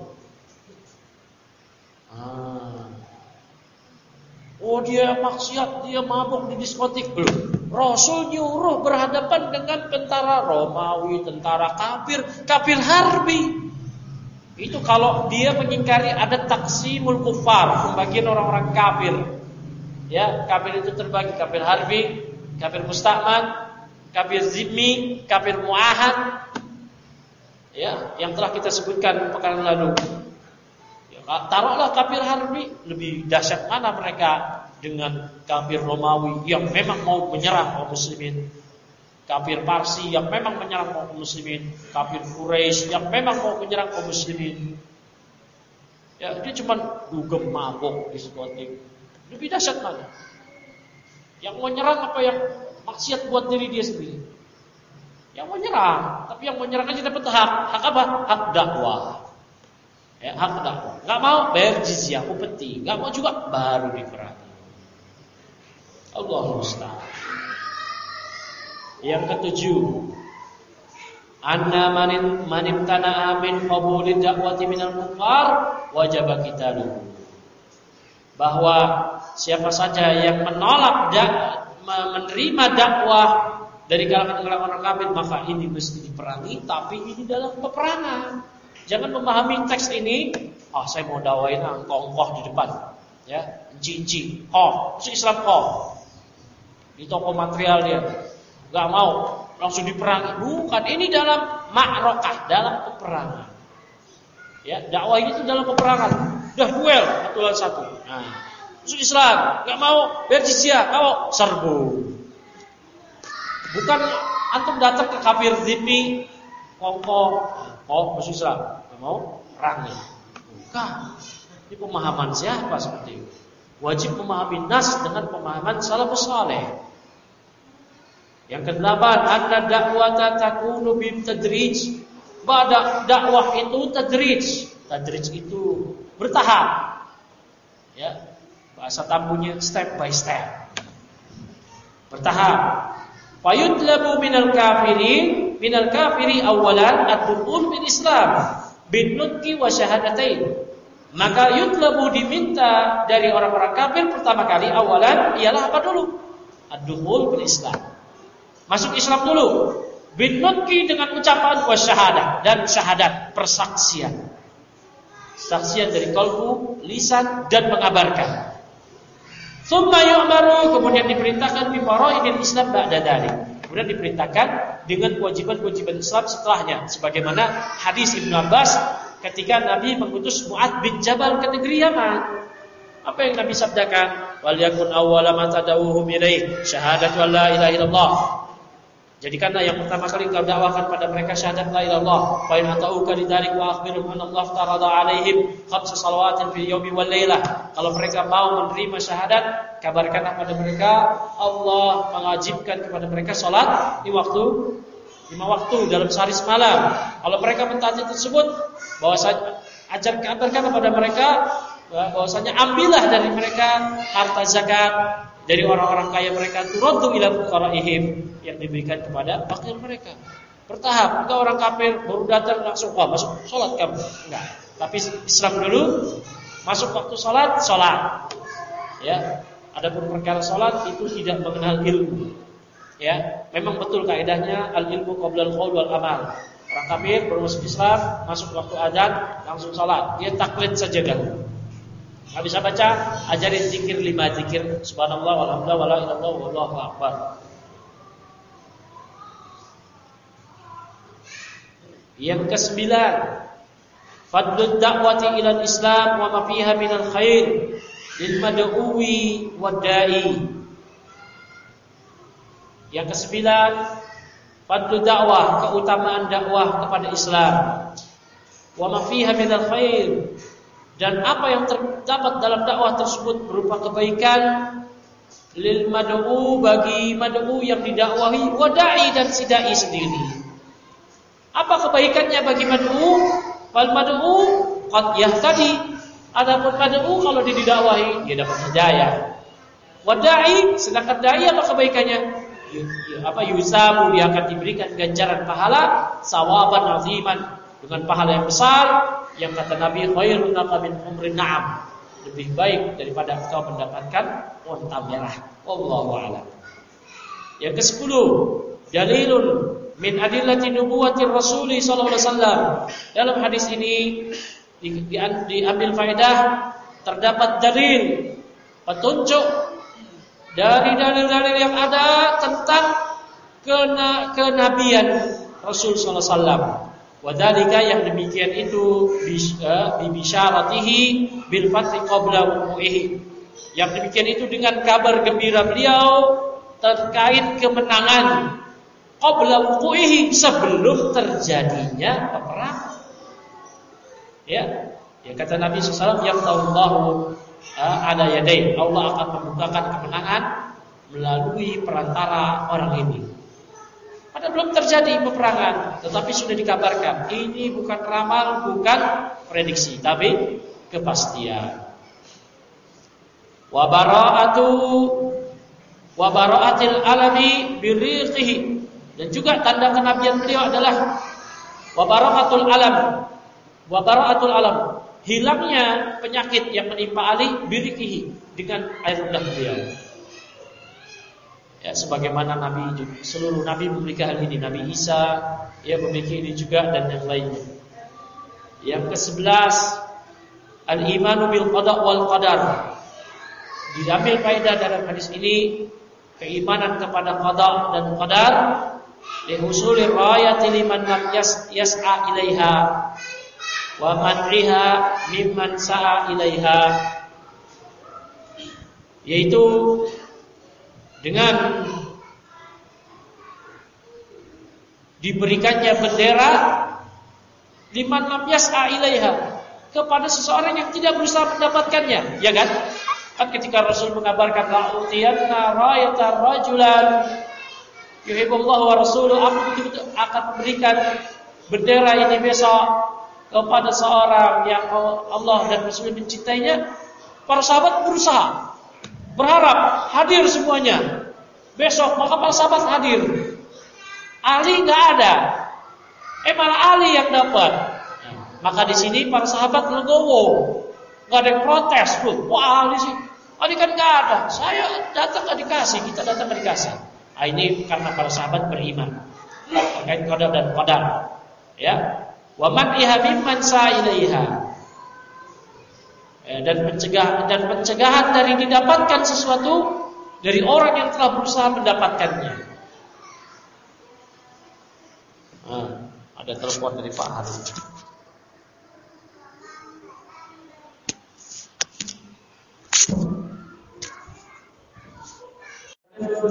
Oh, dia maksiat, dia mabuk di diskotik. Belum. Rasul nyuruh berhadapan dengan tentara Romawi, tentara kafir harbi. Itu kalau dia mengingkari ada taksimul kufar, pembagian orang-orang kafir. Ya, kafir itu terbagi kafir harbi, kafir musta'man, kafir zimmi, kafir muahad. Ya, yang telah kita sebutkan pekan lalu. Taruhlah kafir harbi, lebih dahsyat mana mereka dengan kafir Romawi yang memang mau menyerang kaum muslimin, kafir Parsi yang memang menyerang kaum muslimin, kafir Quraisy yang memang mau menyerang kaum muslimin. Ya, dia cuma dugem mabuk diskotik. Lebih dahsyat mana? Yang mau nyerang apa yang maksiat buat diri dia sendiri? Yang mau nyerang, tapi yang mau nyerang aja dapat hak apa? Hak dakwah. Ya, hak dakwah. Enggak mau bayar jizyah, upeti. Enggak mau juga baru diperangi. Allahu musta'an. Yang ketujuh, anna man imtana'a min qabulid da'wati minal kuffar wajib qitaluhu. Bahwa siapa saja yang menolak menerima dakwah dari kalangan orang kafir, maka ini mesti diperangi, tapi ini dalam peperangan. Jangan memahami teks ini, saya mau dakwain angkoh di depan. Ya, enci-enci, masuk Islam di toko material dia, nggak mau langsung diperangi. Bukan, ini dalam ma'rakah, dalam peperangan. Ya, dakwah itu dalam peperangan. Udah duel satu lawan satu. Nah, masuk Islam, nggak mau bayar jizyah, mau serbu. Bukan antum datang ke kafir zimmi, masuk Islam, nggak mau perang. Bukan. Ini pemahaman siapa seperti itu? Wajib memahami nas dengan pemahaman salafus saleh. Yang kedelapan, anna da'wata takunu bim tadrij. Bahwa dakwah itu tadrij. Tadrij itu bertahap. Ya, bahasa tamunya step by step. Bertahap. Fayutlabu minal kafiri awalan ad-dukhul bil Islam bin nutqi wa syahadatain. Maka yutlabu diminta dari orang-orang kafir pertama kali awalan ialah apa dulu? Ad-dukhul bil Islam. Masuk Islam dulu. Bin nutqi dengan ucapan wa syahadah dan syahadat, persaksian. Saksian dari qalbu, lisan dan mengabarkan. Tsumma yu'maru, kemudian diperintahkan bi faraidil Islam ba'da dzalik. Kemudian diperintahkan dengan kewajiban-kewajiban Islam setelahnya, sebagaimana hadis Ibnu Abbas ketika Nabi mengutus Mu'adz bin Jabal ke negeri Yaman. Apa yang Nabi sabdakan? Wal yakun awwala ma tad'uhum ilaih syahadatu la ilaha illallah. Jadikanlah yang pertama kali kau dakwakan pada mereka syahadat la ilaha illallah. Fa in atauka lidzalik wa akhbirhum anna Allah farada alaihim khamsa salawatin fil yaumi wal lailah. Kalau mereka mau menerima syahadat, kabarkanlah pada mereka Allah mewajibkan kepada mereka salat di waktu 5 waktu dalam sehari semalam. Kalau mereka mentaati tersebut, bahwasanya kabarkan kepada mereka bahwasanya ambillah dari mereka harta zakat dari orang-orang kaya mereka, turaddu ila fuqaraihim, yang diberikan kepada fakir mereka. Bertahap. Enggak orang kafir baru datang langsung masuk salat kamu. Enggak. Tapi Islam dulu, masuk waktu salat. Ya. Adapun perkara salat itu tidak mengenal ilmu. Ya, memang betul kaidahnya al-ilmu qabla al-qaul wal amal. Orang kafir baru masuk Islam, masuk waktu adzan langsung salat. Dia taklid saja kan. Enggak bisa baca, ajarin zikir 5 zikir, subhanallah walhamdulillah wala ilaha illallah wallahu akbar. Yang ke-9, fadlud da'wati ilal Islam wa ma fiha minal khair lil mad'uwi wad da'i. Yang ke-9, fadlud dakwah, keutamaan dakwah kepada Islam. Wa ma fiha minal khair, dan apa yang terdapat dalam dakwah tersebut berupa kebaikan lil mad'u, bagi mad'u yang didakwahi, wa da'i, dan si dai sendiri. Apa kebaikannya bagi mad'u? Fal mad'u qad yahtadi. Adapun mad'u kalau didakwahi dia dapat hidayah. Wa da'i, sedangkan dai apa kebaikannya? Yusabu, dia akan diberikan ganjaran pahala sawaban aziman, dengan pahala yang besar, yang kata Nabi khairun laka min humrin na'am, lebih baik daripada engkau mendapatkan unta merah. Wallahu a'lam. Yang ke-10, dalilun min adillati nubuwwati Rasul sallallahu alaihi wasallam. Dalam hadis ini diambil faedah, terdapat dalil, petunjuk dari dalil-dalil yang ada tentang kenabian Rasul sallallahu alaihi wasallam. Wadhalika, yang demikian itu bibisyaratihi bil fathi qabla wuqu'ihi. Yang demikian itu dengan kabar gembira beliau terkait kemenangan qabla wuqu'ihi, sebelum terjadinya peperangan. Ya, yang kata Nabi sallallahu alaihi wasallam, yaqta'allahu ala yadayhi, Allah akan membukakan kemenangan melalui perantara orang ini. Ada belum terjadi peperangan, tetapi sudah dikabarkan. Ini bukan ramal, bukan prediksi, tapi kepastian. Wa bara'atil alami biriqihi, dan juga tanda kenabian beliau adalah wa bara'atul alam, hilangnya penyakit yang menimpa Ali biriqihi, dengan air ludah beliau. Ya, sebagaimana seluruh nabi memiliki hal ini. Nabi Isa memiliki ini juga, dan yang lainnya. Yang ke-11, al-imanu bil qada wal qadar, diambil faedah dalam hadis ini keimanan kepada qada dan qadar lihusulir rayati liman lam yas'a ilaiha wa man'iha mimman sa'a ilaiha, yaitu dengan diberikannya bendera liman lam yas'a ilaiha, kepada seseorang yang tidak berusaha mendapatkannya, ya kan? Kan ketika Rasul mengabarkan la'utiyanna rayata rajulan yuhibbullahu wa rasuluhu, aku betul-betul akan memberikan bendera ini besok kepada seorang yang Allah dan Rasul mencintainya. Para sahabat berusaha, berharap hadir semuanya besok, maka para sahabat hadir. Ali nggak ada, malah Ali yang dapat. Maka di sini para sahabat legowo, nggak ada yang protes tuh. Wah, Ali sih, Ali kan nggak ada. Saya datang nggak dikasih, kita datang nggak dikasih. Nah, ini karena para sahabat beriman terkait qada dan qadar. Ya, wa man ihamimman sa'ilaiha, dan pencegahan dari didapatkan sesuatu dari orang yang telah berusaha mendapatkannya. Ada telepon dari Pak Harun.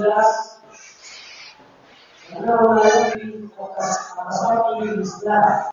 Karena wilayah di kota Islam